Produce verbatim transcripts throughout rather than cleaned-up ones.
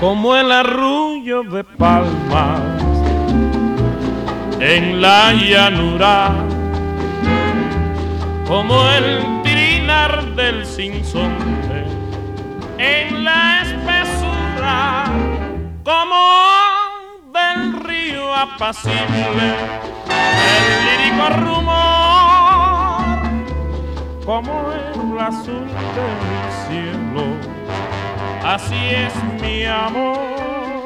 como el arrullo de palmas en la llanura, como el trinar del sinsonte en la espesura, como del río apacible el lírico rumor, como el azul del cielo. Así es mi amor.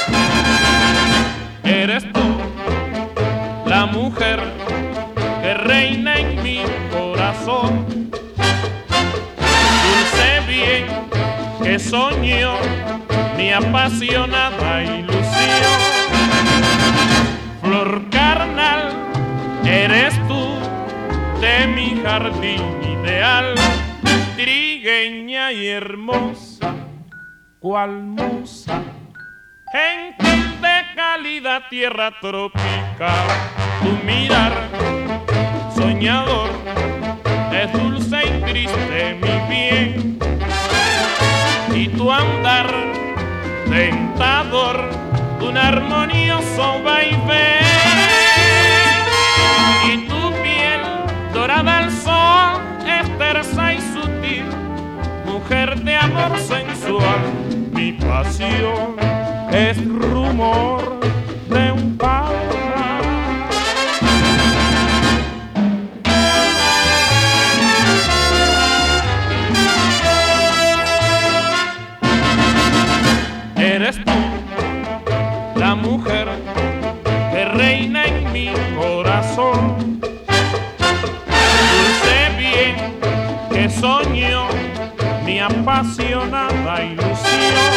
Eres tú la mujer que reina en mi corazón, dulce bien que soñó mi apasionada ilusión. Flor carnal, eres tú de mi jardín ideal, trigueña y hermosa, cual musa, gentil de cálida tierra tropical. Tu mirar soñador es dulce y triste, mi bien, y tu andar tentador, un armonioso vaivén, y tu piel dorada al sol es tersa y sutil, mujer de amor sensual. Mi pasión es rumor de un palmar. Eres tú la mujer que reina en mi corazón, dulce bien que soñó mi apasionada ilusión.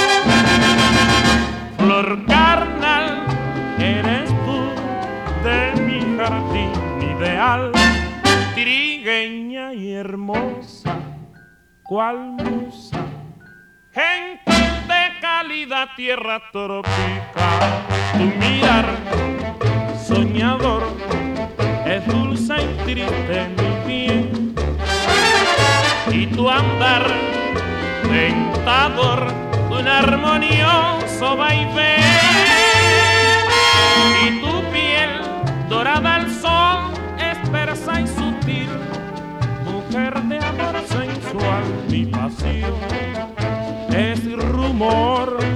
Flor carnal, eres tú de mi jardín ideal, trigueña y hermosa, cual musa, gentil de cálida tierra tropical. Tu mirar soñador es dulce y triste, mi bien, y tu andar tentador, un armonioso vaivén, y tu piel dorada al sol es tersa y sutil, mujer de amor sensual. Mi pasión es rumor